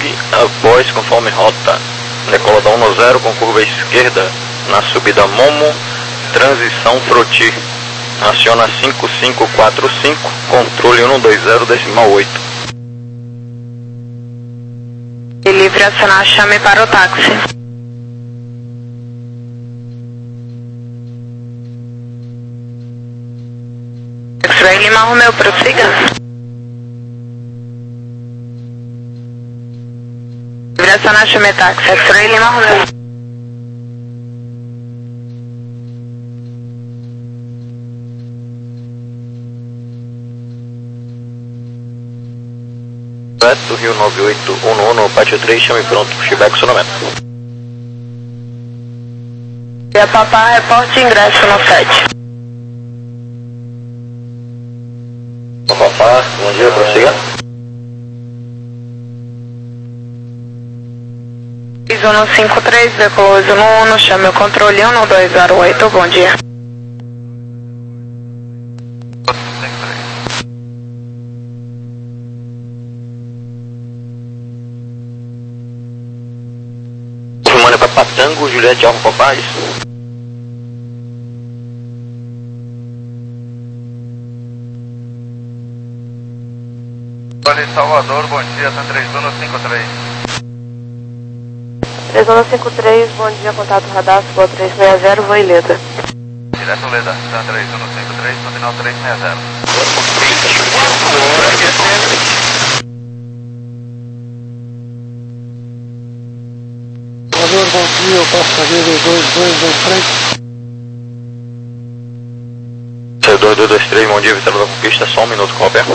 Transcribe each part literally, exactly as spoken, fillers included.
Bug após conforme rota. Decola da um zero com curva esquerda na subida Momo, transição Froti. Aciona cinco cinco quatro cinco, controle um dois zero decimal oito. E livre acionar chame para o táxi. X-Ray Lima Romeo, prossiga. Livre acionar chame táxi, X-Ray Lima Romeo. Certo, Rio nove oito um um, pátio três, chame pronto, pushback acionamento. E a Papá, reporte ingresso no sete. Papá, bom dia, prossiga. Piso no cinco três, decolou no um, chame o controle um dois zero oito, bom dia. Filmando para Patango, Juliette Alfa Papaz. Olha, Salvador, bom dia, tá três um cinco três. três um cinco três, bom dia, contato radar, Spot três seis zero, vou Ileda. Direto Leda, tá três um cinco três, no final três seis zero. Salvador, bom dia, eu passo a vida dois dois dois três. C dois dois dois três, bom dia, Vitória da Conquista, só um minuto com o Roberto.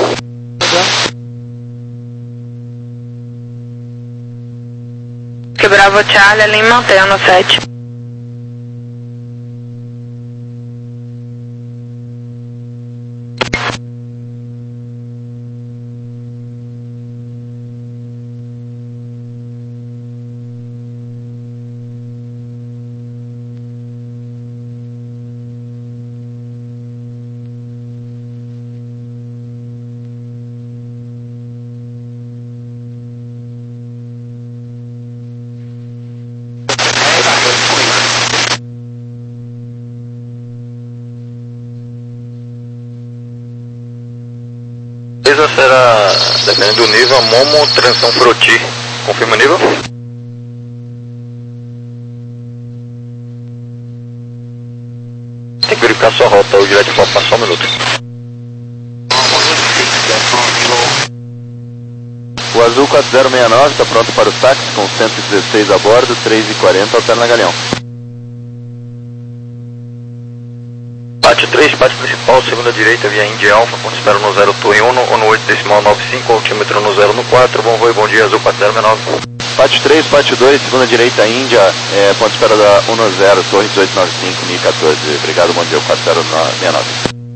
Que Bravo Charlie, Lima, mantenha no sete. Será, dependendo do nível, Momo, transição Froti. Confirma o nível? Tem que verificar sua rota, o direto pode passar só um minuto. O Azul quatro zero seis nove está pronto para o táxi com cento e dezesseis a bordo, três e quarenta, alterna Galeão. Pátio três, pátio principal, segunda direita, via Índia Alfa, ponto espera no zero, torre um, no oito decimal nove cinco, altímetro no zero no quatro, bom voo, bom dia, Azul quatro zero seis nove. Pátio três, pátio dois, segunda direita, Índia, é, ponto espera da um zero, torre dezoito nove cinco, M I quatorze, obrigado, bom dia, quatro zero seis nove.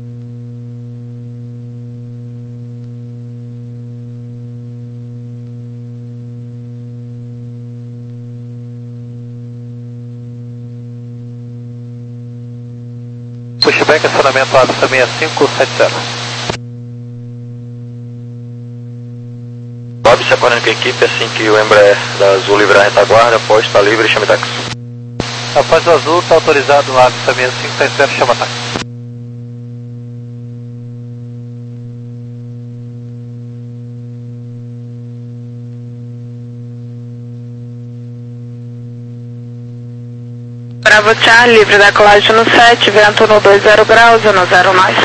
Pushback, acionamento A B C seis cinco sete zero. Bob se acordando com a equipe assim que o Embraer da Azul livrar a retaguarda, após está livre, chame táxi. Após o Azul, está autorizado no A B C seis cinco sete zero, chama táxi. Bravo Charlie, livre da colagem no sete, vento no dois zero graus, no zero mais.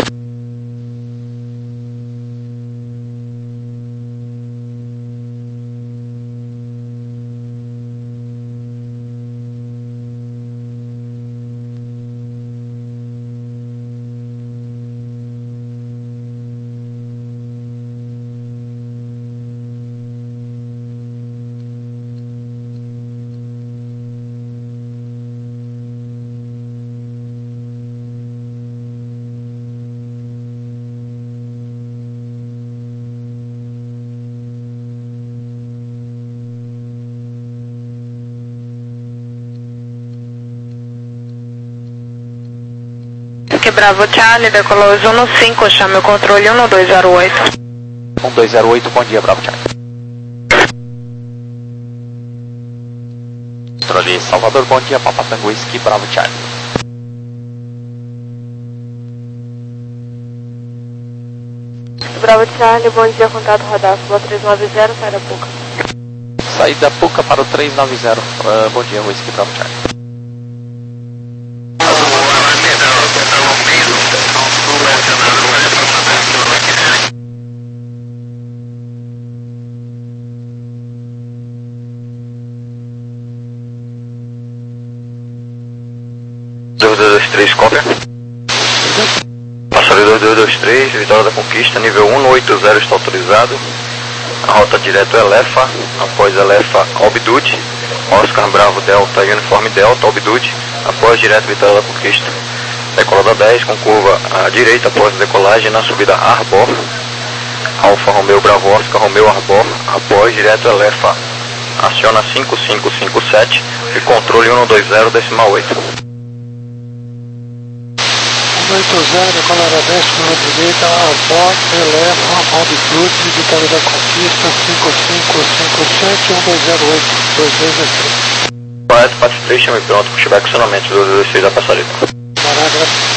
Que Bravo Charlie, decolou um no cinco, chame o controle um dois zero oito. um dois zero oito, bom dia, Bravo Charlie. controle Salvador, bom dia, Papa Tango Whisky, Bravo Charlie. Bravo Charlie, bom dia, contato radar, Sula três nove zero, sai da Puca. Saída Puca para o três nove zero, uh, bom dia, Whisky, Bravo Charlie. dois dois três, cópia. Passageiro dois dois dois três, Vitória da Conquista, nível um oito zero está autorizado. A rota direto Elefa, após Elefa, Obdude. Oscar Bravo Delta e Uniforme Delta, Obdude. Após direto Vitória da Conquista. Decolada dez, com curva à direita após decolagem na subida Arbor. Alfa Romeo Bravo Oscar Romeo Arbor, após direto Elefa. Aciona cinco cinco cinco sete e controle um dois zero decimal oito. oito zero, decolada dez, curva direita, Arbor, Elefa, Obdude, Vitória da Conquista, cinco cinco cinco sete, um dois zero oito, dois dois dois três. Correto, quatro três, chame pronto, pushback acionamento, dois dois seis da passageira. Parágrafo.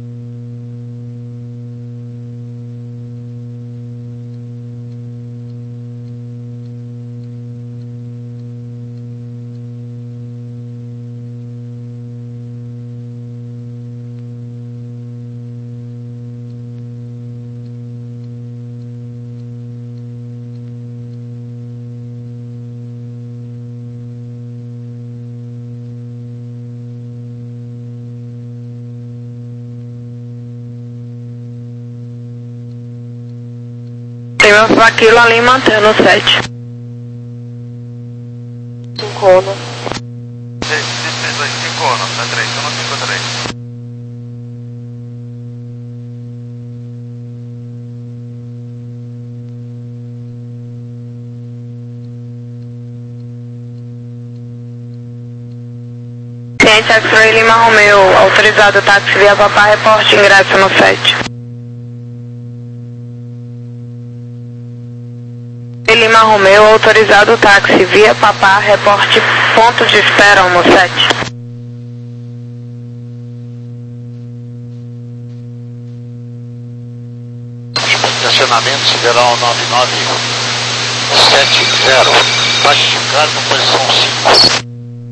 Prima Paquilo ali mantendo o sete. cinco ono. seis três dois cinco ono, tá três, um cinco três. Ciente X-Ray Lima Romeo, autorizado táxi via Papá, reporte ingresso no sete. Lima Romeo, autorizado táxi via Papá, reporte ponto de espera no sete. Estacionamento Sideral nove nove sete zero, taxa de carga, posição cinco.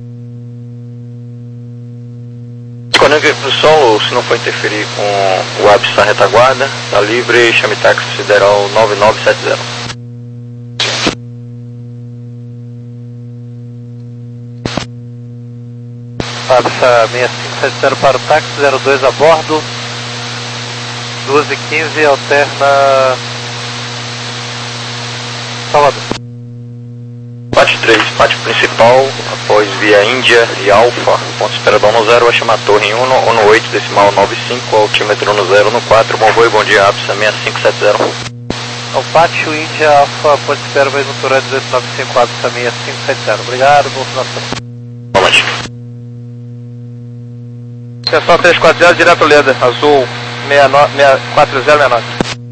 Conecte para o solo, se não for interferir com o ápice da retaguarda, está livre, chame táxi Sideral nove nove sete zero. Passa seis cinco sete zero para o táxi, zero dois a bordo, duas e quinze, alterna Salvador. Pátio três, pátio principal, após via Índia e Alfa, ponto de espera do um zero, vai chamar a torre em um oito, decimal nove cinco, altímetro um zero no quatro, bom voo e bom dia, APSA seis cinco sete zero. Ao pátio Índia Alfa, ponto de espera, vai no Toré dezoito nove cinco quatro, seis cinco sete zero. Obrigado, bom final de semana. Boa noite. Pessoal três quatro zero, direto Leda, azul quatro zero seis nove.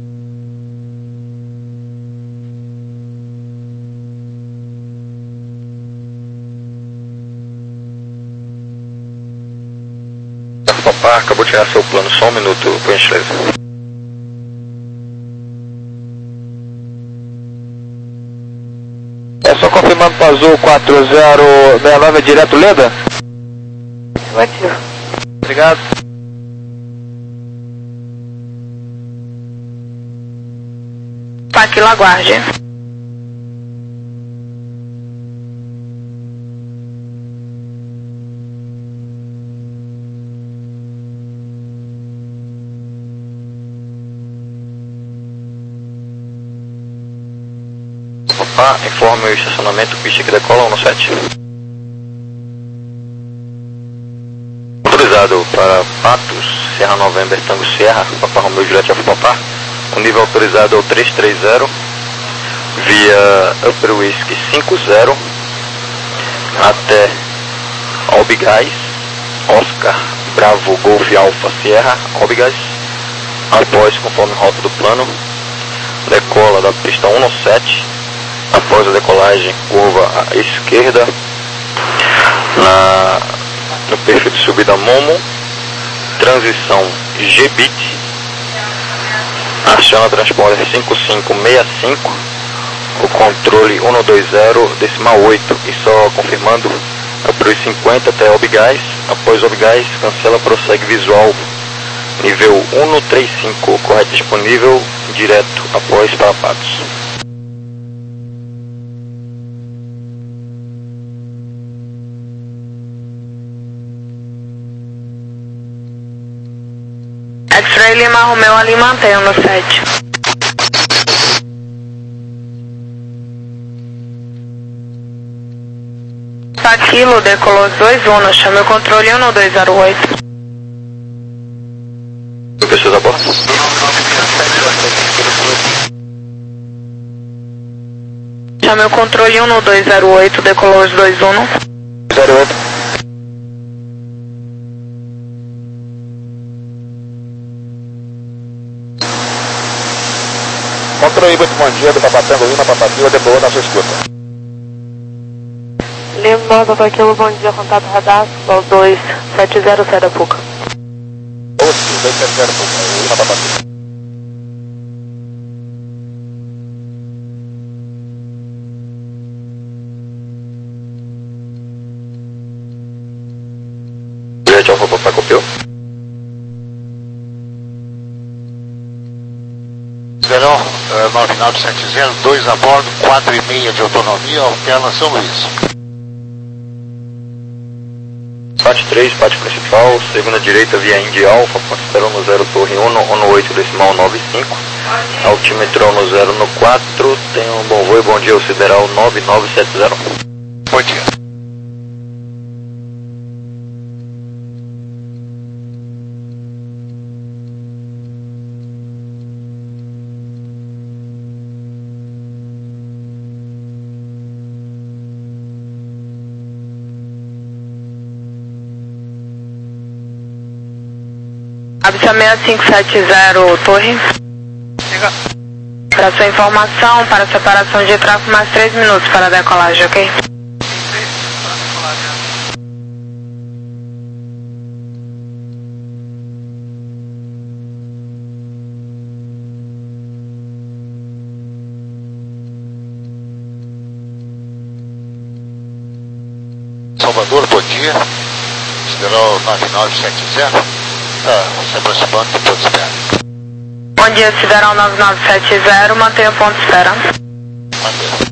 Papá, acabou de tirar seu plano, só um minuto, por gentileza. É só confirmando para azul quatro zero seis nove, é direto Leda? Ativo. Obrigado. Paquilo aguarde. Papá, informe o estacionamento, pista que decola um sete. Autorizado para Patos, Serra November, Tango Sierra, Papa Romeo Juliette Alfa Papá. O nível autorizado é o três três zero, via Upper Whisky cinco zero, até Albigás, Oscar, Bravo, Golf Alfa Sierra, Albigás. Após, conforme rota do plano, decola da pista um sete, após a decolagem, curva à esquerda, na, no perfil de subida Momo, transição G-Bit, aciona transponder cinco cinco seis cinco, o controle cento e vinte, decimal oito, e só confirmando para os cinquenta até Obgás, após Obgás, cancela, prossegue visual, nível cento e trinta e cinco, correto disponível, direto após Parapatos. X-Ray Lima Romeo ali mantém no sete. Aquilo, decolou dois Uno, chame o controle um dois zero oito. Pessoas a bordo? Chame o controle um dois zero oito, decolou os dois Uno. zero oito. Controle muito bom dia do Papatango Lima, Papativa, decolou na sua escuta. Lima, Papaquilo, bom dia, contato radar, Sol dois sete zero, sai da Puca. dois sete zero, Lima, Papativa. Direto ao Papai copiou. Verão uh, nove nove sete zero, dois a bordo, quatro e meia de autonomia, alterna São Luís. Parte três, parte principal, segunda direita via Indy Alfa, ponto espera no zero, torre um, no oito, decimal nove cinco, altímetro no zero, no quatro, tenha um bom voo e bom dia, o sideral nove nove sete zero. Bom dia. Absa seis cinco sete zero, torre. Siga. Para sua informação, para separação de tráfego, mais três minutos para a decolagem, ok? Salvador, bom dia. Sideral nove nove sete zero. Ah, se aproximando do ponto de espera. Bom dia, Sideral nove nove sete zero, mantenha o ponto de espera. Mantenha.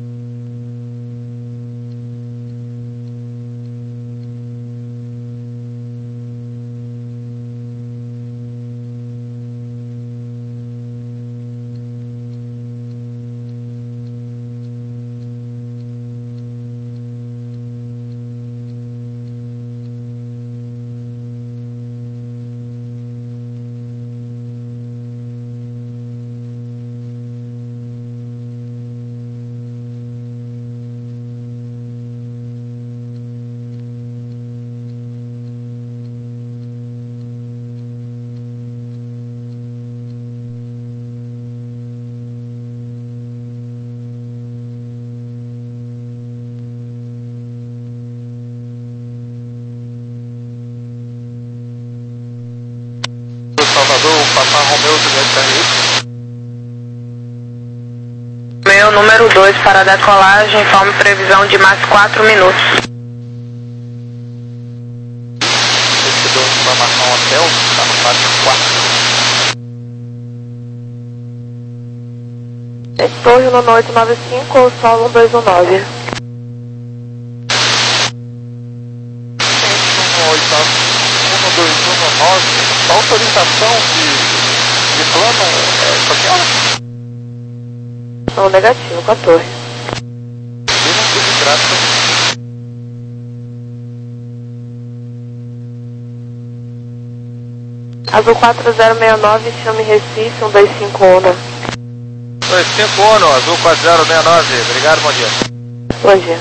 Salvador, Papa Romeu, Juliette R. Meu número dois para a decolagem, informe previsão de mais quatro minutos. Recebeu informação hotel, está no quatro quatro. Torre no oito nove cinco, solo um dois um nove. um dois um nove, a autorização de, de plano é qualquer hora. Não, negativo, com a torre. Eu não fui de graça. Azul quatro zero seis nove, chame Recife, um dois cinco Ono. dois cinco Ono, Azul quatro zero seis nove, obrigado, bom dia. Bom dia.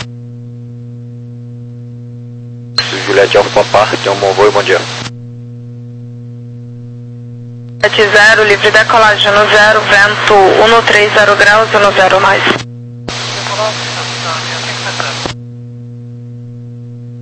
Juliette Alfa Papa, tenha um bom voo e bom dia. sete zero, livre decolagem no zero, vento um três zero graus e no zero mais.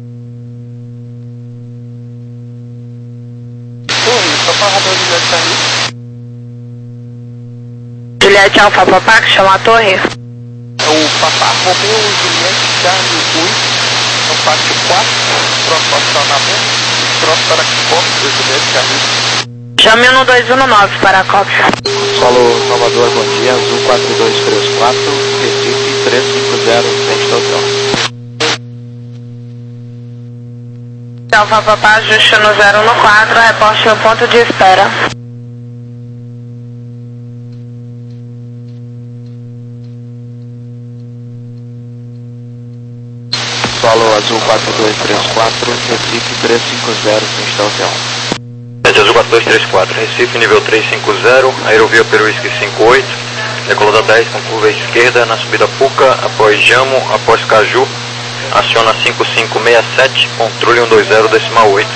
Juliette Alfa Papá, que chama a torre. É o Papá Romeu Juliette Charlie Luiz, no pátio quatro, próximo acionamento, próximo para Cópia Juliette Charlie. Chame um dois um nove para a cópia. Solo Salvador, bom dia, Azul quatro dois três quatro, Recife três cinco zero, frente do hotel. Alfa Papá, ajuste no zero um quatro, reporte no ponto de espera. Solo Azul quatro dois três quatro, Recife três cinco zero, frente do hotel. Azul quatro dois três quatro, Recife, nível três cinco zero, aerovia Peruísque cinco oito, decolada dez com curva esquerda na subida Puca, após Jamo, após Caju, aciona cinco cinco seis sete, controle um dois zero decimal oito.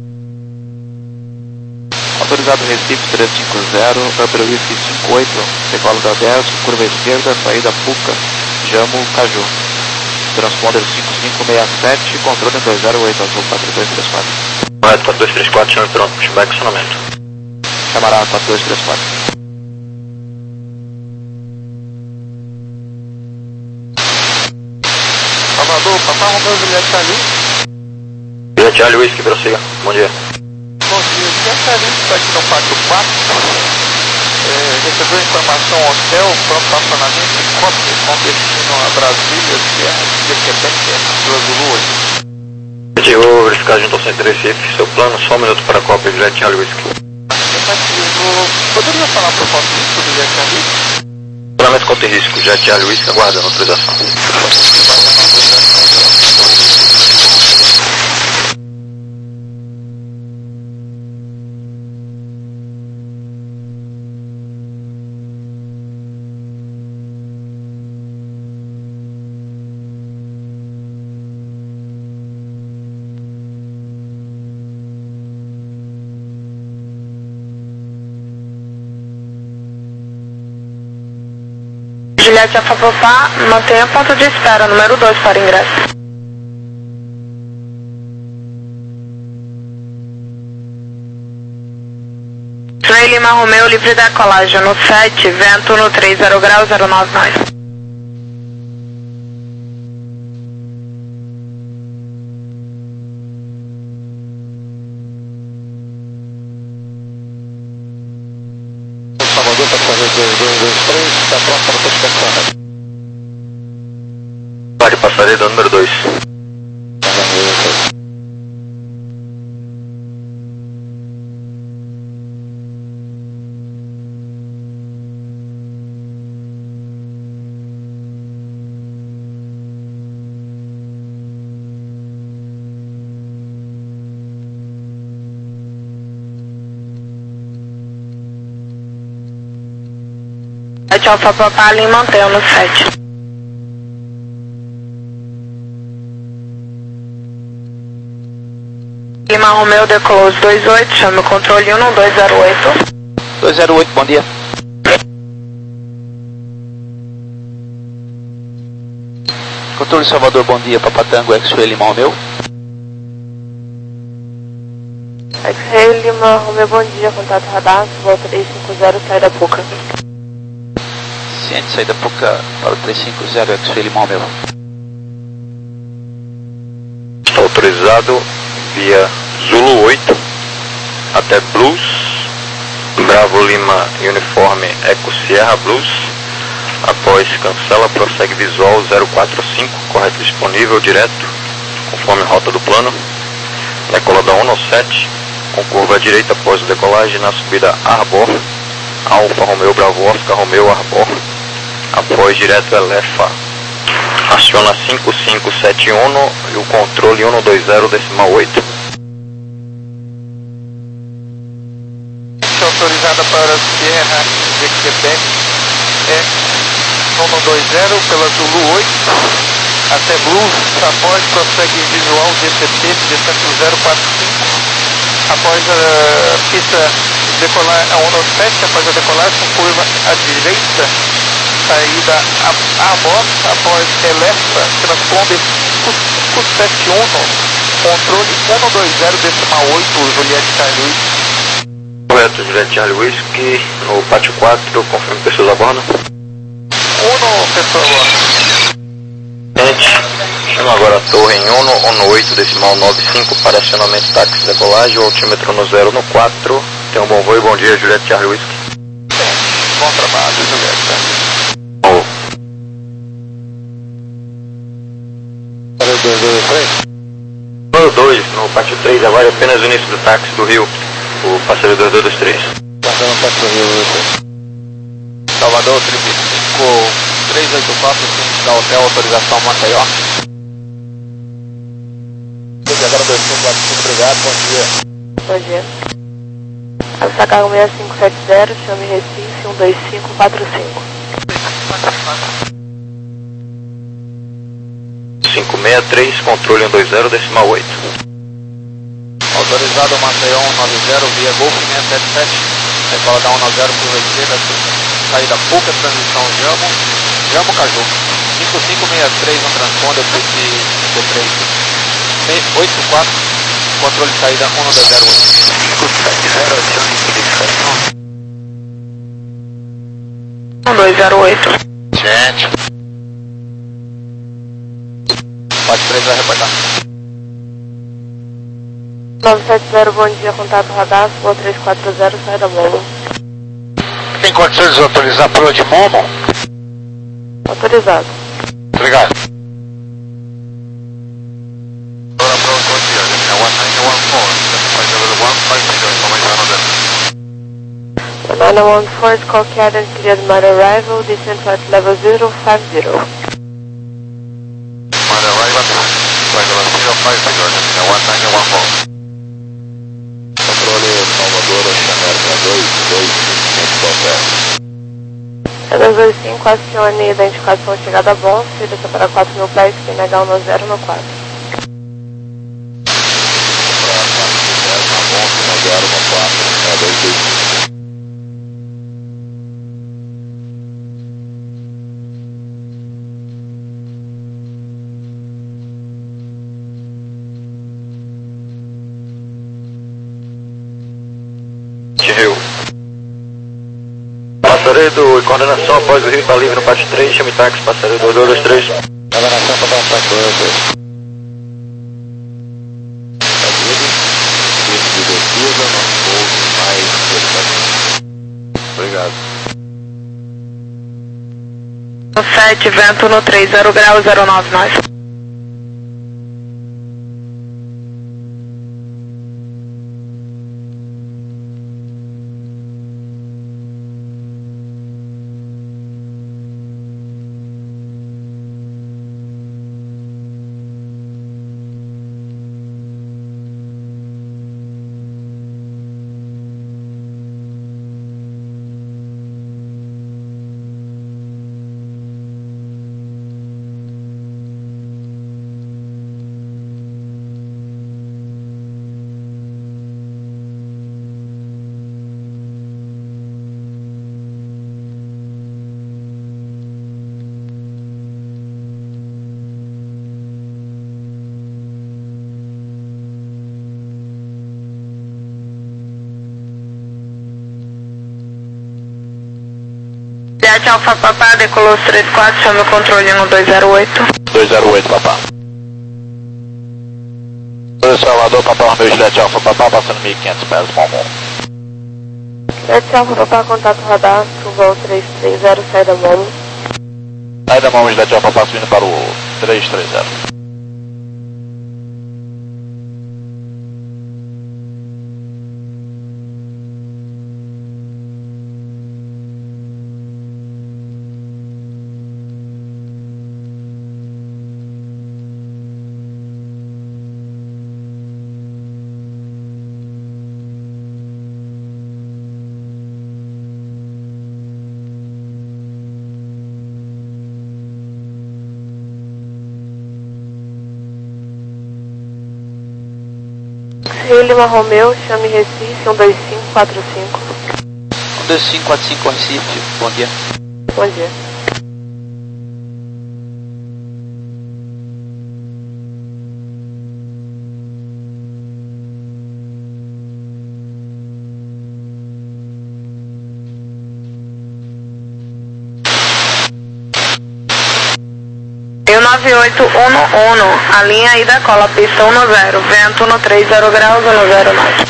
Autorizado Recife três cinco zero, Peruísque cinco oito, decolada dez, curva esquerda, saída Puca, Jamo, Caju. Transponder cinco cinco seis sete, controle um dois zero oito, Azul quatro dois três quatro. Correto, quatro dois três quatro, chame pronto, pushback, acionamento. Chamará quatro dois três quatro. Salvador, Papá Romeu Juliette Charlie. Juliette Charlie, Whisky, prossiga. Bom dia. Bom dia, Juliette Charlie está aqui no pátio quatro. É, recebeu informação hotel, próximo acionamento em Cópia, com destino a Brasília, Sierra de Quebec, Sierra Zulu oito. Eu vou verificar junto ao Centro Recife, seu plano, só um minuto para a cópia, Juliette Charlie, Whisky. Afirmativo. Poderia falar para o ponto de risco, Juliette Charlie? Planamento contra risco, Juliette Charlie, Whisky, aguardando autorização. Juliette Alfa Papá, mantenha ponto de espera, número dois para ingresso. Trem Lima Romeu, livre decolagem no sete, vento no três zero graus, zero nove nós. Salvador, passageiro dois dois dois três, está pronto para prospecção. Pare passageiro número dois. Juliette Alfa Papá, Lima mantém no sete. Lima Romeu, decolou os dois oito, chame o controle um dois zero oito. dois zero oito, bom dia. Controle Salvador, bom dia, Papatango, X-Ray Lima Romeu. X-Ray Lima Romeu, bom dia, contato radar, volta três cinco zero, saída Puca. Ciente, saída Puca para o três cinco zero, X-Ray Lima Romeu. Está autorizado via Zulu oito até Blues, Bravo Lima Uniforme Eco Sierra Blues, após cancela, prossegue visual zero quatro cinco, correto disponível, direto, conforme rota do plano, decolada um no sete, com curva à direita após a decolagem na subida Arbor, Alfa Romeu Bravo Oscar Romeu Arbor, após direto Elefa, aciona cinco cinco sete um e o controle um dois zero decimal oito. Autorizada para Sierra de Quebec é um dois zero pela Zulu oito até Blues, após prossegue visual D C T descendo zero quatro cinco, após a pista decolar a um sete, após a decolagem com curva à direita, saída a, a bordo, após Elefa, transponder cinco sete um, controle um dois zero decimal oito, Juliette Charlie. correto, Juliette Charlie Whisky, no pátio quatro, confirme pessoas a bordo. Uno, pessoa agora. Gente, chama agora a torre em Uno, Uno oito, decimal nove cinco, para acionamento táxi decolagem, o altímetro no zero no quatro. Tenha um bom voo e bom dia, Juliette Charlie Whisky. Bom trabalho, Juliette. Número dois, no pátio três, agora é apenas o início do táxi do Rio, o passageiro dois dois dois três. Passando para o Rio. Salvador, trinta e cinco, três oito quatro, frente da hotel, autorização Maceió. Agora dois cinco quatro cinco, obrigado, bom dia. Bom dia. Essa carga seis cinco sete zero, chame Recife um dois cinco quatro cinco. cinco seis três, controle um dois zero, decimal oito. Autorizado Maceió um nove zero, via Golf seis sete sete, decola da um nove zero por esquerda, saída Puca, transição Jamo, Jamo Caju. cinco cinco seis três, um transponder, P C cinco três oito quatro, controle de saída um dois zero oito. cinco sete zero, acione um dois zero oito. Gente, Pode três vai reportar. nove sete zero, bom dia, contato radar, voo três quatro zero, sai da Momo. tem condições de autorizar pro de Momo? Autorizado. Obrigado. nine one four, call cadence, cleared my arrival, descent at level zero five zero. Controle Salvador, Oceanérica dois dois cinco qualquer. É dois dois cinco, acione identificação chegada a bom, se desce para quatro mil pés, que negar um no zero no quatro. Para quatro mil pés, na bom, no zero no quatro, é dois dois cinco. Rio. Passaredo e coordenação após o Rio está livre no pátio três, chame táxi, passaredo dois dois dois três. Coordenação para dar para dois. Pista de descida, não pouso mais delicadamente. Obrigado. sete, vento no três zero grau, zero nove nós. Jet Alfa Papá, decolou três quatro, chama o controle no dois zero oito. dois zero oito, papá. Salvador, papá, Romeu, Juliette Alfa, papá, passando mil e quinhentos pés, Momo. Jet Alfa Papá, contato radar, voo três três zero, sai da Momo. Sai da Momo, Juliette Alfa, passo vindo para o três três zero. Rio Lima Romeu, chame Recife um dois cinco quatro cinco. um dois cinco quatro cinco Recife, bom dia. Bom dia. oito um um, a linha aí da cola, pista um zero, vento no trinta graus, um zero nove.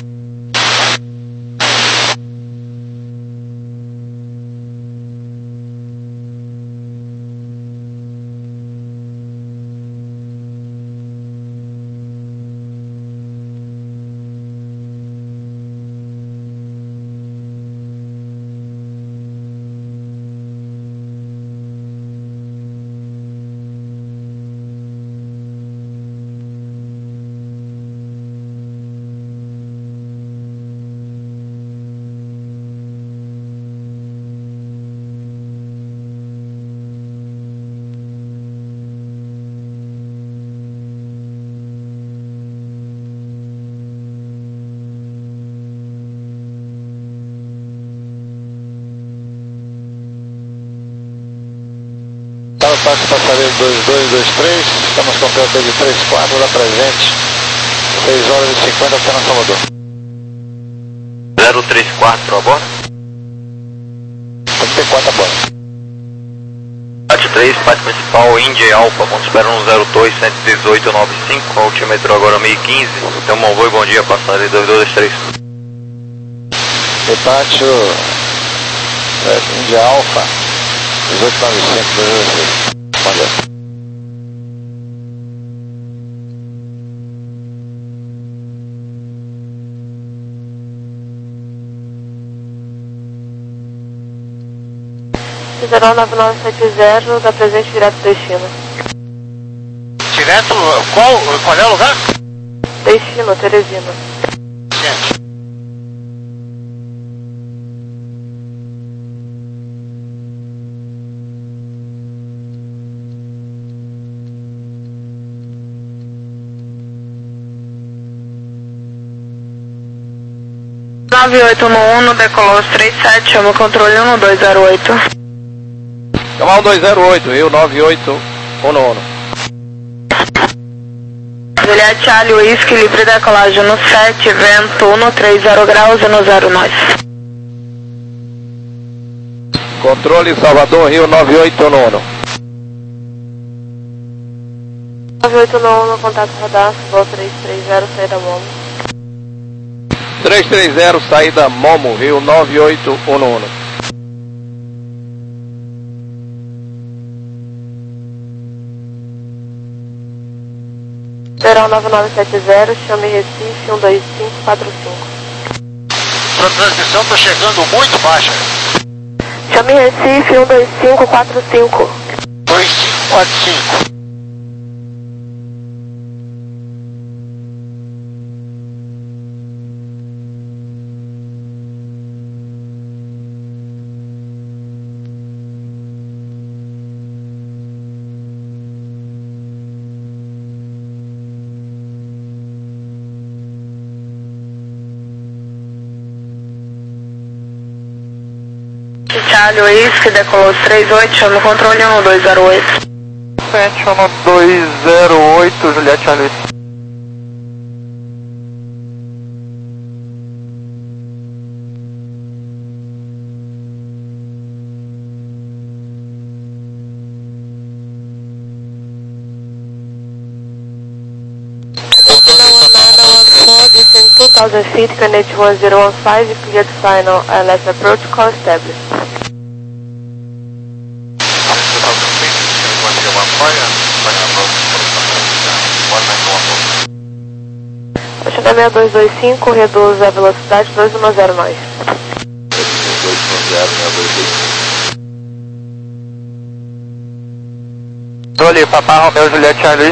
Táxi passageiro dois dois dois três, estamos com o P O T de três quatro da presente, seis horas e cinquenta até na Salvador. zero três quatro a bordo? Tem que ter quatro a bordo. Pátio três, pátio principal, Índia Alfa, ponto espera um zero dois, cento e dezoito, noventa e cinco, altímetro agora mil e quinze, tem um bom voo e bom dia, passageiro dois dois dois três. E pátio é, Índia Alfa, dezoito noventa e cinco, dois dois três. Bom dia. zero nove nove sete zero, da presente direto destino. Direto, qual, qual é o lugar? Destino, Teresina. Gente. nove oito um um, decolou três sete, chama o controle um dois zero oito. Chamar um dois zero oito, Rio nove oito um um. Juliette Charlie Whisky, livre decolagem no sete, vento no trinta graus e no zero nove. Controle Salvador, Rio nove oito um um. nove oito um um, contato radar, voo três três zero, saída Momo. três três zero, saída Momo, Rio nove oito um um. zero nove nove sete zero, chame Recife um dois cinco quatro cinco. Sua transmissão está chegando muito baixa. Chame Recife um dois cinco quatro cinco. dois cinco quatro cinco. Charlie Whisky, decolou três oito, chama o controle um dois zero oito. sete um dois zero oito, Juliette Charlie. two thousand feet, Connect one zero one five, cleared final, L S approach, call established. Oceana seis dois dois cinco, reduz a velocidade dois um zero mais. dois um zero, seis dois dois cinco. Tô ali, Papá Romeo, Juliette Charlie.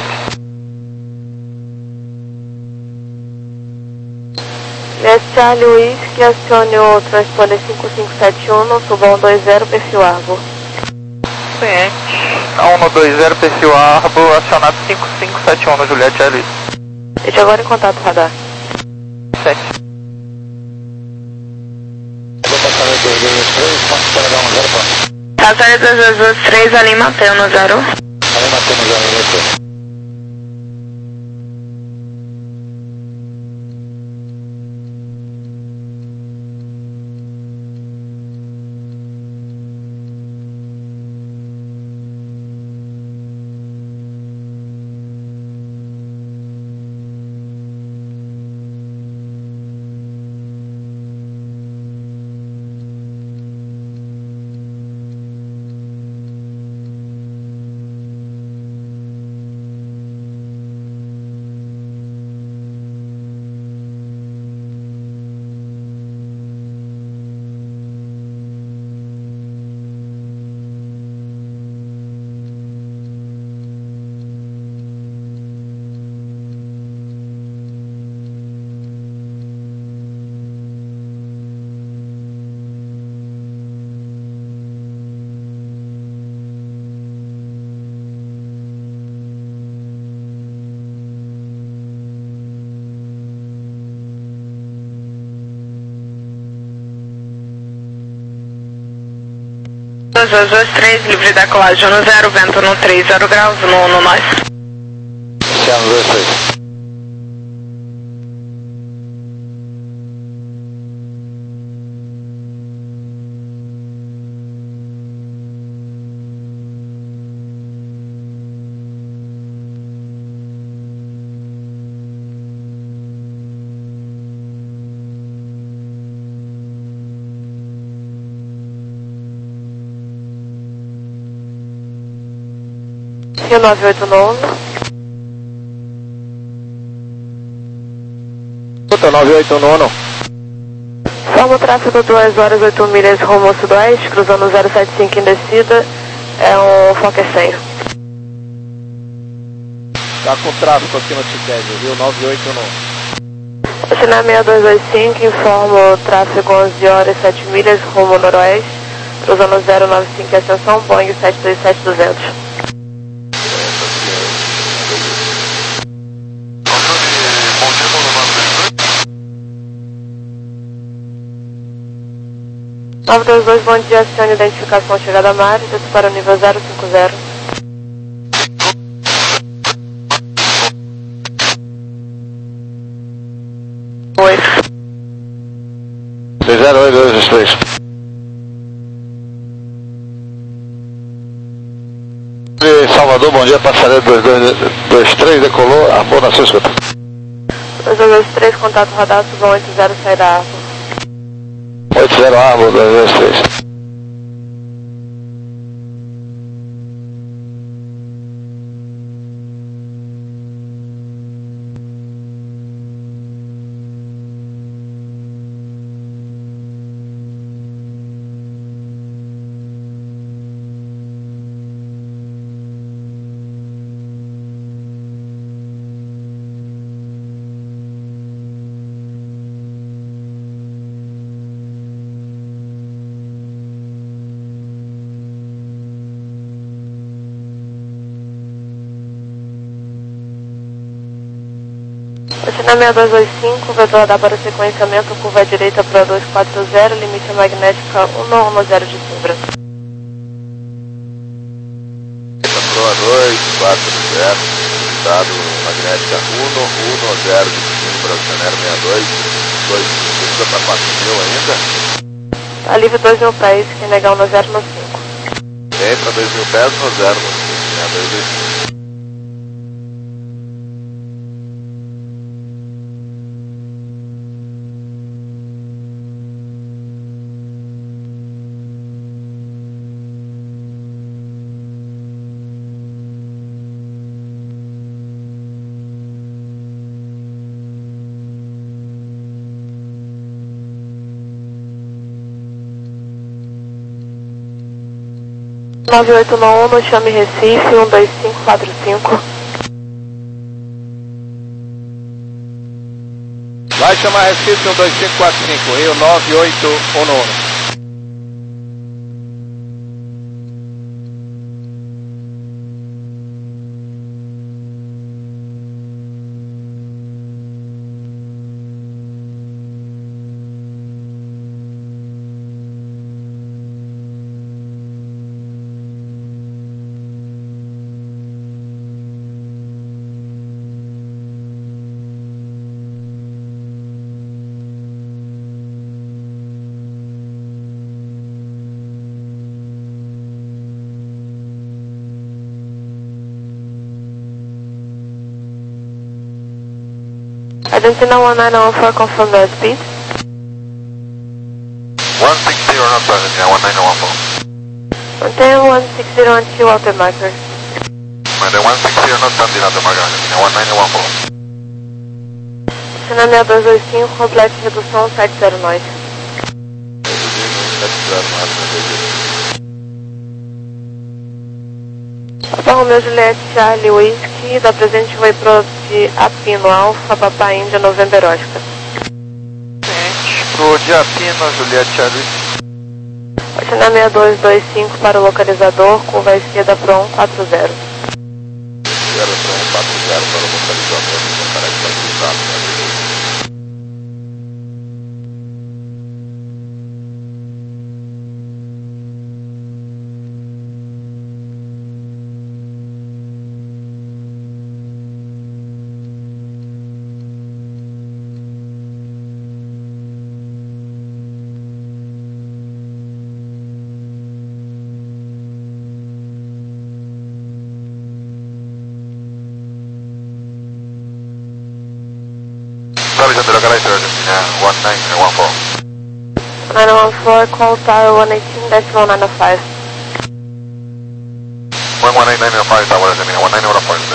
Juliette Charlie Whisky, acione o transponder cinco cinco sete um, suba um dois zero, perfil Arbo. Cliente, um dois zero, perfil Arbo, acionado cinco cinco sete um no Juliette Charlie. Esteja agora em contato, radar. sete. Passageiro dois dois dois três, ali Mateu no zero. Ali Mateu no zero. dois dois dois três, livre da colagem no zero, vento no três, zero graus, no, no nós. Oceano dois três. Rio nove oito nove. Puta, nove oito nove. Forma o tráfego duas horas oito milhas rumo ao sudoeste, cruzando zero sete cinco em descida. É um Fokker cem. Tá com tráfego aqui no Cicésio, Rio nove oito nove. Oceanar seis dois dois cinco, informa o tráfego onze horas sete milhas rumo ao noroeste, cruzando zero nove cinco em ascensão, Boeing sete dois sete duzentos. nove dois dois, bom dia, acione identificação chegada a mar, desce para o nível zero cinco zero. Oi. seis zero oito dois três. Salvador, bom dia, passareiro dois dois dois três, decolou, armou na sua escuta. dois dois dois três, contato radar, suba oito zero, sai da Arvo. oito zero, Arvo, dois dois três. Oceanar seis dois dois cinco, vetor radar para o sequenciamento, curva à direita para dois quatro zero, limite magnética um um zero de sombra. Proa dois quatro zero, estado magnética um um zero de sombra, Oceanar seis dois dois cinco, precisa para quatro mil ainda? Tá livre dois mil pés, quem negar no zero no cinco. Tem para dois mil pés no zero no cinco, né? dois dois cinco. nove oito nove um, chame Recife, um dois cinco quatro cinco. Vai chamar Recife um dois cinco quatro cinco, Rio nove oito nove. Argentina one nine one four, confirm the speed. one six zero, not Argentina, one nine one four. Maintain one six zero on two outer marker. Maintain one six zero, not Argentina, outer marker, Argentina, one nine one four. Oceanar seis dois dois cinco, complete redução sete zero nove. Alfa Romeo Juliette Charlie Whisky, da presente Way Pro de Apino Alfa, Papa Índia, November Oscar. Pro de Apino, Juliette Charlie. Oceanar seis dois dois cinco para o localizador, curva à esquerda para um quatro zero. Zero para um quatro zero para o localizador, não parece que vai cruzar, né? Galaxy, uh, one nine one four. nine one four, call tower one eighteen decimal nine five. one one eight nine five, tower, one nine one four.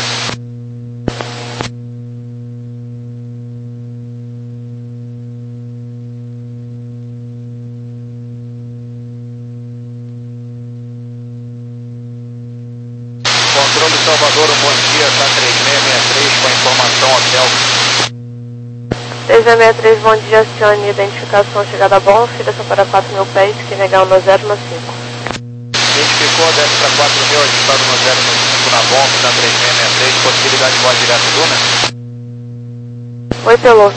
Controle Salvador, um bom dia, tá três seis seis três com a informação hotel. três seis seis três, bom dia, acione identificação, chegada a bom, filha para quatro mil pés, que negar no zero no cinco. Identificou, desce para quatro mil, ajustado no zero no cinco na bomba, da três seis seis três, possibilidade de voz direto Duna? Oi, Pelô.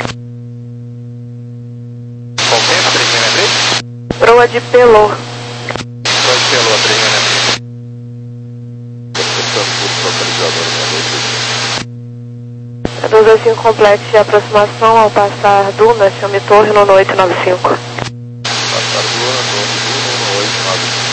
Qual tempo, três seis seis três? Proa de Pelô. Proa de Pelô, três seis seis três. dois dois cinco complexo de aproximação ao passar Duna, chame torre no oito nove cinco. Passar Duna, torre Duna, no oito nove cinco.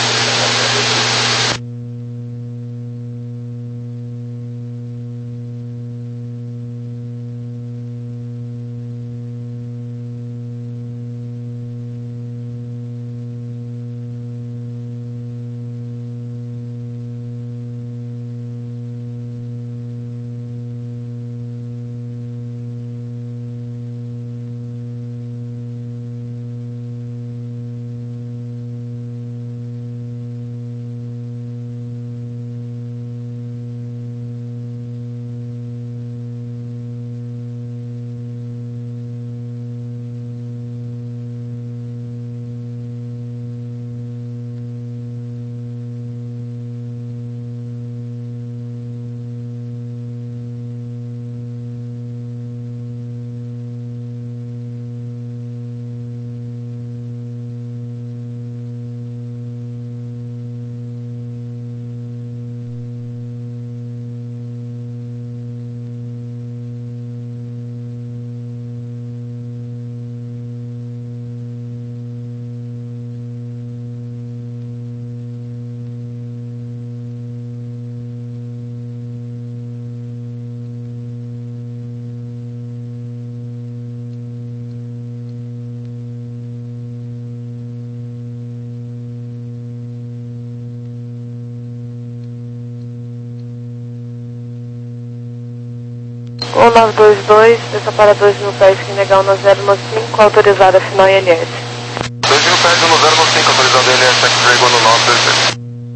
um nove dois dois, desça para dois mil pés, que negar no zero no cinco, autorizada final I L S. dois mil pés no zero no cinco, autorizado L S, chegou no nove dois dois.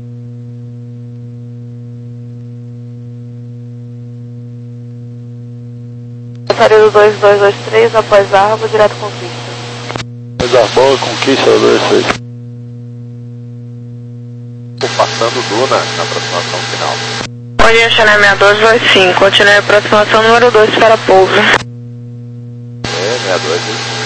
Passaria do dois dois dois três, após Arbo, direto conquista. Coisa boa, conquista dois seis. Passando Duna na aproximação final. Bom dia, Chanel seis dois dois cinco, continue a aproximação número dois para pouso. É, seis dois dois cinco.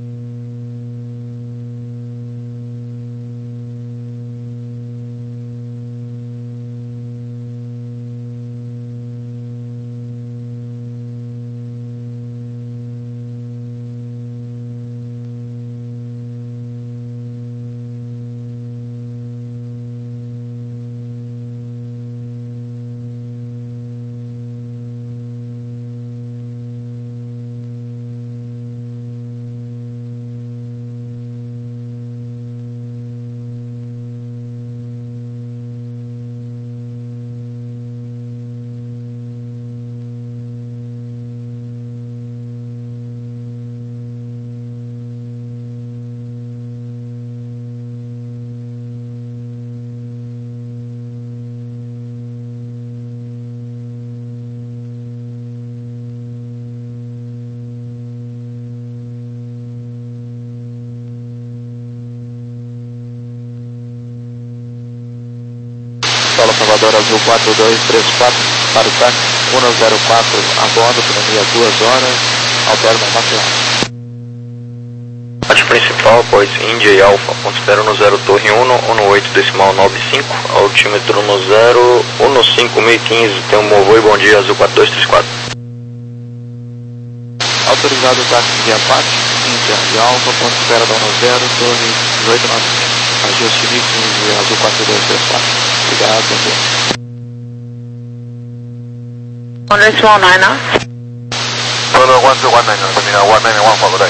Solo Salvador Azul quatro dois três quatro, para o táxi um zero quatro, a bordo, economia duas horas, alterno máximo. Parte principal, após Índia e Alfa, ponto zero no zero, torre um, um oito decimal nove cinco, altímetro no zero, um cinco mil e quinze, tem um Movo e bom dia, Azul quatro dois três quatro. Autorizado o táxi de Apache, Índia e Alfa, ponto zero no zero, torre dezoito nove cinco. Ajuste mil e quinze, Azul quatro dois três quatro. Obrigado, bom dia. One decimal nine, Follow one two one nine, terminal one nine one, Pagodai.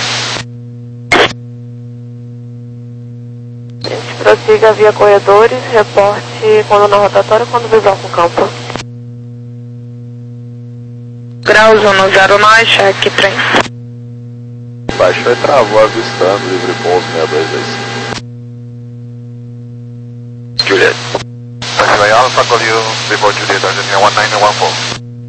Gente, prossiga via corredores, reporte quando na rotatória e quando visual com campo. Graus um zero nove, cheque trem. Baixou e travou avistando, livre pouso seis dois dois cinco. Juliet. Taxi Alpha, call you before Juliet, Argentina one nine one four.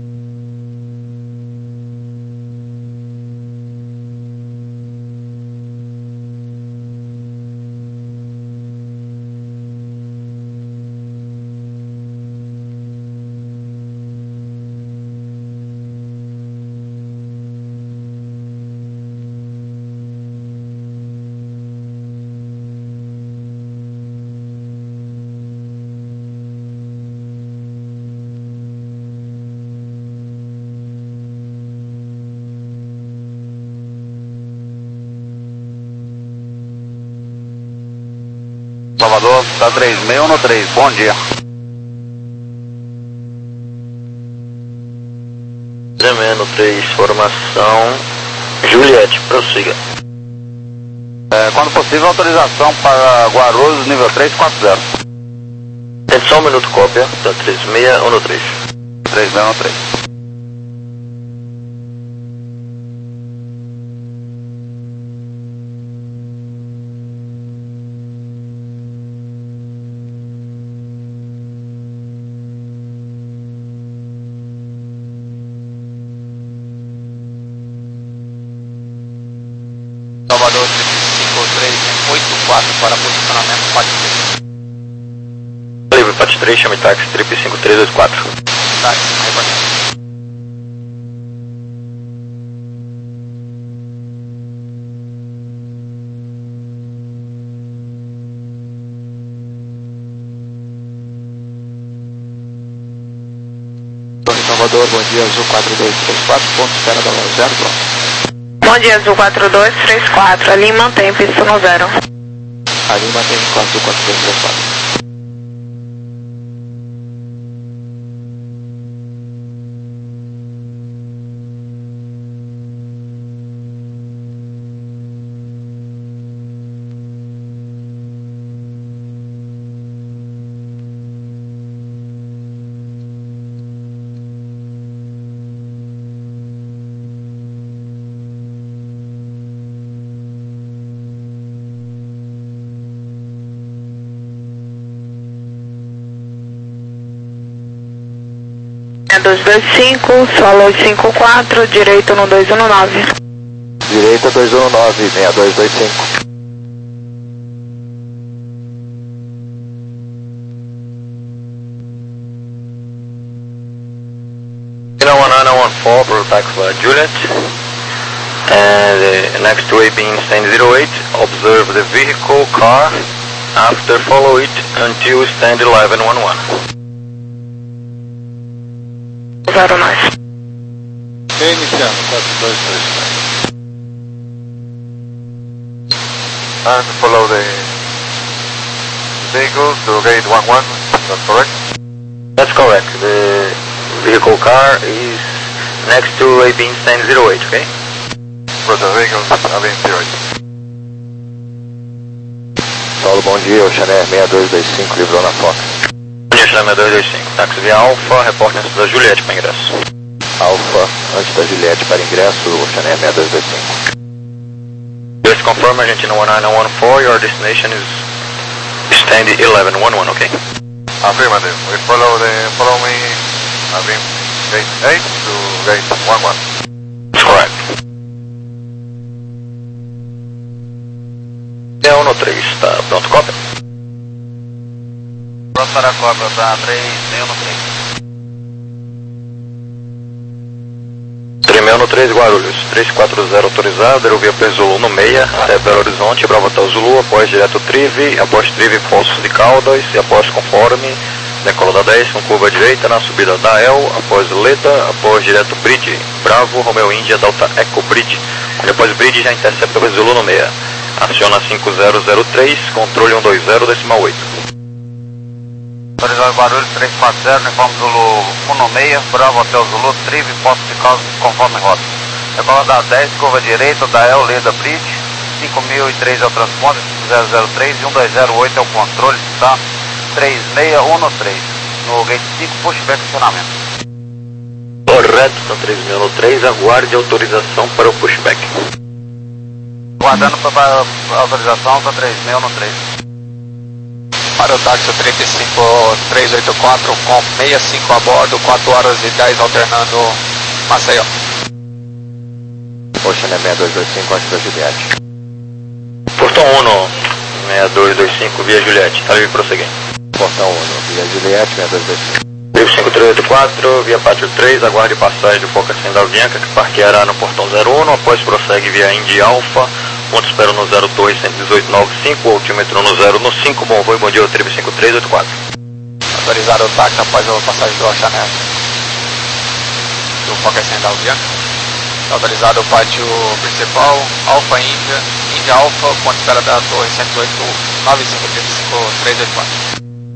Salvador, tá três seis um três, bom dia. Tremendo três, formação. Juliette, prossiga. É, quando possível, autorização para Guarulhos, nível três quatro zero. Tem só um minuto, cópia, tá três seis um três. três seis um três. Salvador cinco três oito quatro para posicionamento P A T três. Livre, P A T três, chame táxi, trip cinco três oito quatro. Táxi, reporte. Torre Salvador, bom dia, Azul quatro dois três quatro, ponto espera da zero, pronto. Bom dia, Azul quatro dois três quatro, ali mantém pista no zero. Ali mantém com Azul quatro dois três quatro. dois dois cinco, solo cinco quatro, direito no dois um nove. Direita dois um nove, seis dois dois cinco. one nine one four, protect for Juliet. And uh, next to A being stand zero eight, observe the vehicle car after follow it until stand eleven one one. zero nove. Iniciando, quatro dois três quatro. And follow the vehicle to gate one one, is that correct? That's correct. The vehicle car is next to A being stand zero eight, okay? For the vehicles are being zero eight. Saulo, bom dia, o Chanel seis dois dois cinco, livrou na foto. Bom dia, Chanel seis dois dois cinco. Táxi via Alfa, reporte antes da Juliette para ingresso. Alfa, antes da Juliette para ingresso, o Chanel seis dois dois cinco. Just confirm Argentina one nine one four, your destination is stand eleven one one, okay? Affirmative. We follow the, follow me, I mean, gate eight to gate one one. That's correct. É um no três, tá pronto, cópia? Pronto para a cobra, tá três seis um três. três seis um três, Guarulhos, três quatro zero autorizado, aerovia Zulu no meia, até Belo Horizonte, Bravo Hotel Zulu, após direto Trive, após Trive Poços de Caldas, e após conforme, decola da dez, com curva direita, na subida da El, após Leda, após direto Bridge, Bravo, Romeo Índia, Delta Eco Bridge, depois Bridge já intercepta o Zulu no meia, aciona cinco zero zero três, controle cento e vinte, decimal oito. Autorizado Guarulhos três quatro zero, uniforme Zulu um no meia, Bravo Hotel Zulu, Trive, Posto de Caldas, conforme rota. Decola da dez, curva direita, da El Leda Bridge, cinco mil e três é o transponder, zero zero três e um dois zero oito é o controle, está três seis um três, no gate cinco, pushback acionamento. Correto, está três mil e três, aguarde autorização para o pushback. Guardando para a autorização, está três seis um três. Para o táxi trinta e cinco trezentos e oitenta e quatro com sessenta e cinco a bordo, quatro horas e dez alternando Maceió. Ocean é seis dois dois cinco, antes da Juliette. Portão um, seis dois dois cinco, via Juliette, está livre prosseguindo. Portão um, via Juliette, seis dois dois cinco. Livre cinco três oito quatro, via Pátio três, aguarde passagem do Foca Sem da Avianca, que parqueará no portão zero um, após prossegue via Indy Alpha, ponto espero no zero dois, cento e dezoito, noventa e cinco, altímetro no zero no cinco, bom voo e bom dia, o Trip cinco três oito quatro. Autorizado o táxi após a passagem do Oceanet do Foca Sem da Avianca. Autorizado o pátio principal, Alfa Índia, Índia Alfa, ponto espera da torre cento e oito, nove cinco três cinco três oito quatro.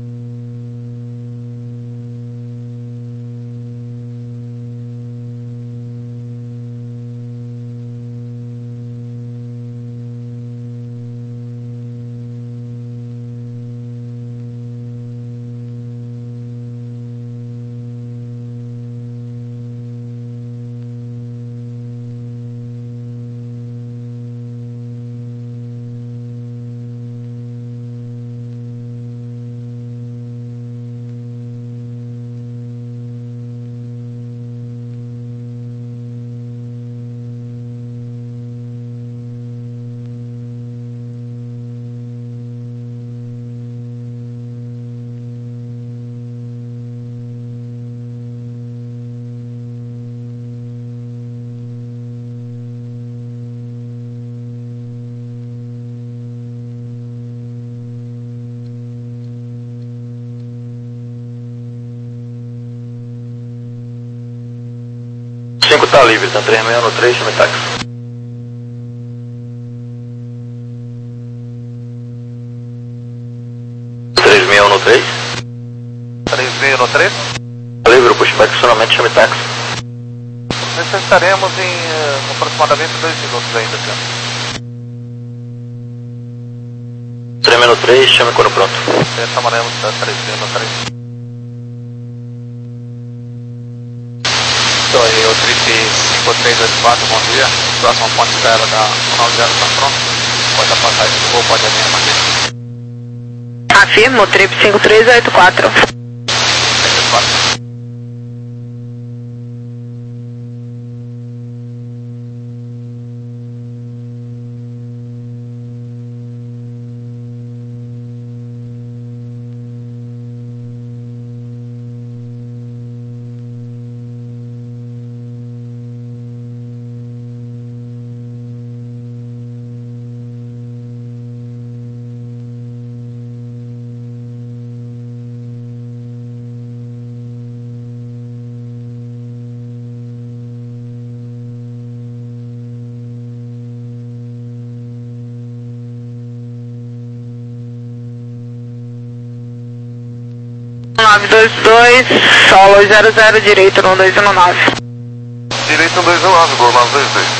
cinco está livre, está três seis um três, chame táxi. três seis um três. três seis um três. Está livre, o pushback acionamento, chame táxi. Necessitaremos em uh, aproximadamente dois minutos ainda, senhor. três seis um três, chame quando pronto. Chamaremos três seis um três. Torre, o Trip cinco três oito quatro, bom dia. Próximo ponto de espera da um nove zero está pronto. Pode a passagem do voo, pode a minha aqui. Afirmo, Trip cinco três oito quatro. nove dois dois, solo zero zero, direito no dois um nove. Direito no dois um nove, gol nove dois dois.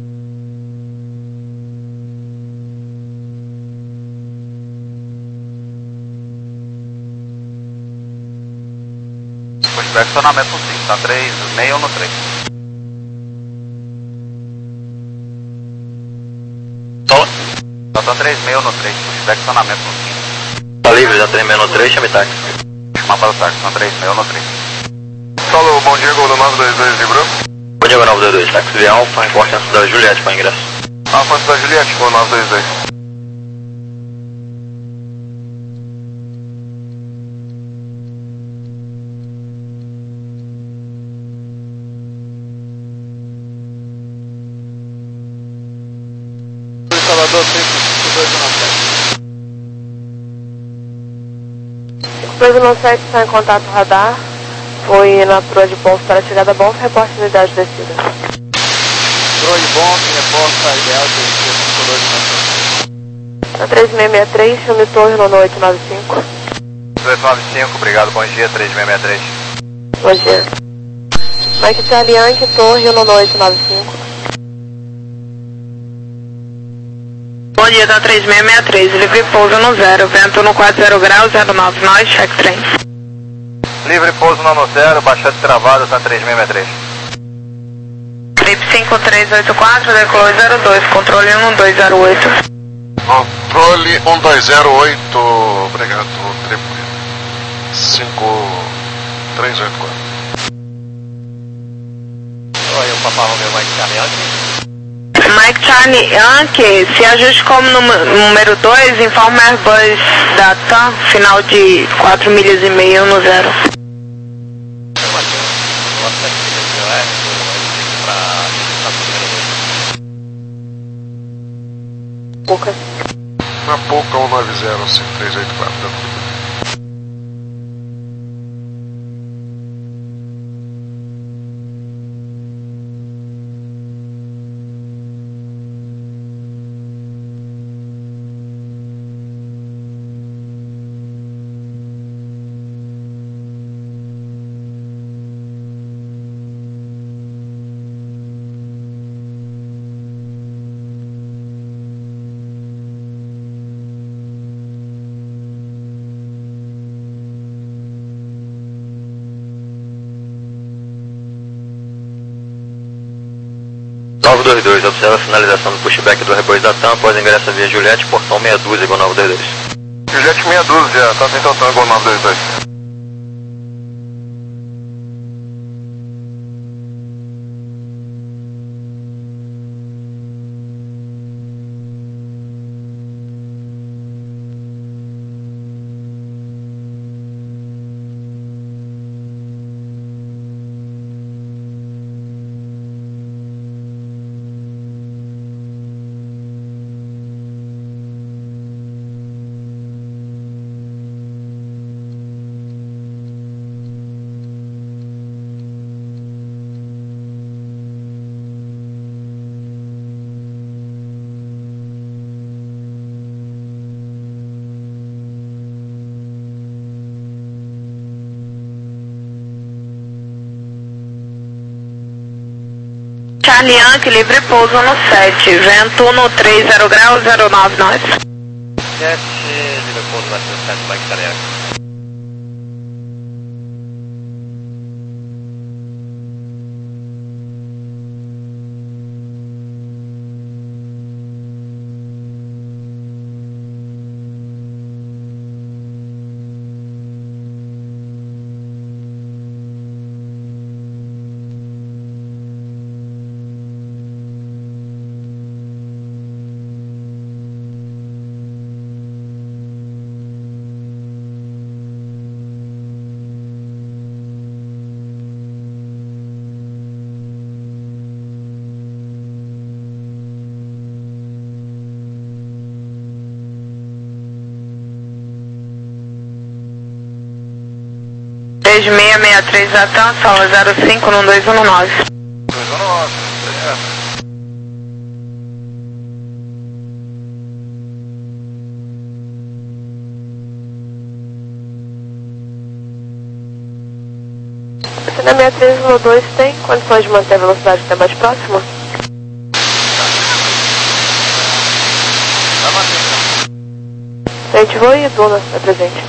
Pushback acionamento no cinco, está três seis um três. Solo. Está três seis um três, pushback acionamento no cinco. Está livre, está três seis um três, chame táxi. Chamar para o táxi, está três seis um três. Solo, bom dia, gol nove dois dois, vibrou. Bom dia, nove dois dois, táxi via Alfa, reporte na cidade de Juliette para ingresso. Alfa, cidade de Juliette, gol nove dois dois. Salvador, cinco dois um sete. cinco dois um sete está em contato radar. Foi na proa de Bonf para a chegada a Bonf, reporte unidade de descida. Proa de Bonf, reporta ideal de cinco dois um sete. Na três seis seis três, chame Torre no oito nove cinco. dois nove cinco, obrigado, bom dia, três seis seis três. Bom dia. Mike Charlie Yankee, Torre no oito nove cinco. dia da três seis seis três, livre pouso no zero, vento no quatro zero graus, zero nove nós, check trem. Livre pouso no zero, baixada travada, tá três seis seis três. Trip cinco três oito quatro, decolou zero dois, controle um dois zero oito. Controle um dois zero oito, obrigado, Trip cinco três oito quatro. Oi, o Papa Romeo Mike Charlie Yankee. Mike Charlie Yankee, se ajuste como número dois, informa Airbus da TAM, final de quatro milhas e meia no zero. Pouca. Na Pouca um nove zero cinco três oito quatro. nove dois dois, observa a finalização do pushback do Airbus da TAM após ingresso via Juliette, portão meia dúzia, igual nove dois dois. Juliette meia dúzia, tá sem total igual nove dois dois. Charlie Yankee, livre pouso no sete, vento no três zero graus, zero nove nós. sete, livre pouso no sete, Mike Charlie Yankee. três seis seis três da TAM, sala zero cinco no dois um nove. dois um nove, é. Na seis três um dois tem condições de manter a velocidade até mais próxima? Vai manter, então. Frente, voo e Duna é presente.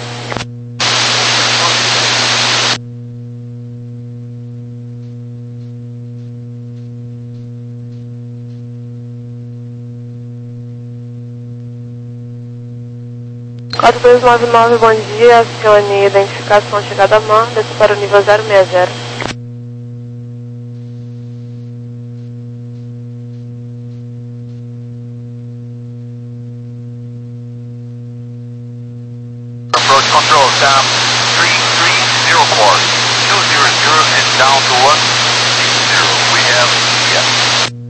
quatro dois nove nove, bom dia, acione identificação chegada a mão, desce para o nível zero seis zero. Approach control, down three three zero four, two zero zero and down to one six zero, we have, yeah.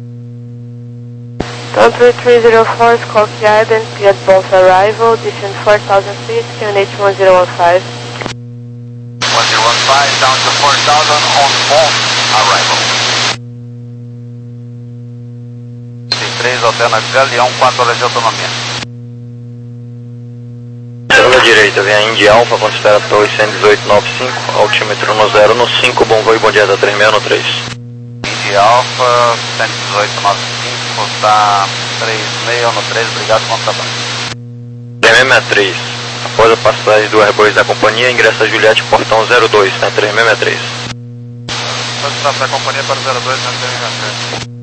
Down three three zero four, Skokie Island, Piat Bolt arrival, distance four thousand feet, Q N H one zero one five. one zero one five, down to four thousand on on arrival. três, alterna Galeão, quatro horas de autonomia. Pela direita, vem a Indy Alpha, quando espera torre cento e dezoito nove cinco, altímetro no zero no cinco, bom voo e bom dia da três seis no três. Indy Alpha, cento e dezoito nove cinco. cinco, tá três meia no três, obrigado, ponto trabalho. três seis seis três, após a passagem do Airbus da companhia, ingressa Juliette, portão zero dois, tá três seis seis três. Pode da companhia para zero dois, tá três seis seis três.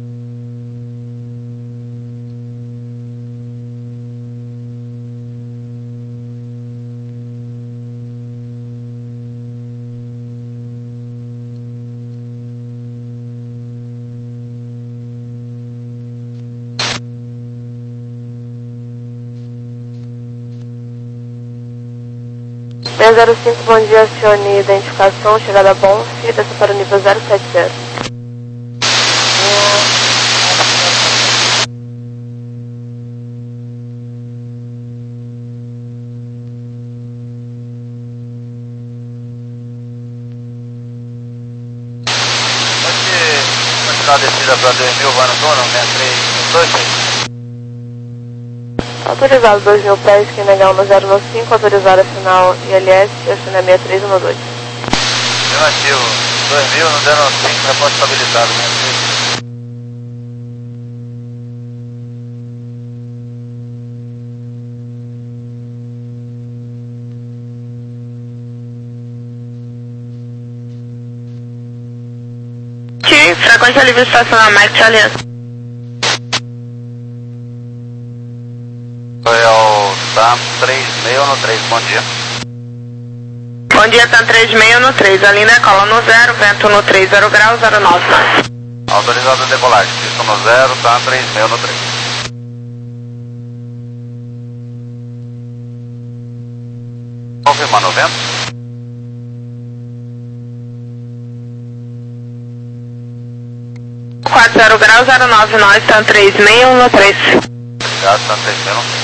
seis zero cinco, bom dia, acione identificação, chegada a Bonf, desça para o nível zero sete zero. Pode continuar a descida para dois mil, vai no dono, seis três dois seis. Autorizado dois mil pés, quem negar um no zero nove cinco, autorizado final I L S, destino é seis três um dois. Negativo, dois mil no zero nove cinco, repórter estabilizado, seis três. Que frequência livre estacionamento, Mike Aliança. Royal TAM três seis no três, bom dia. Bom dia, TAM três seis no três, a linha é cola no zero, vento no três, zero graus, zero nove. Autorizado a decolagem, pista no zero, TAM três seis no três. Confirmando o vento. quatro zero graus, zero nove, nós, TAM três seis no três. Obrigado, TAM três seis no três.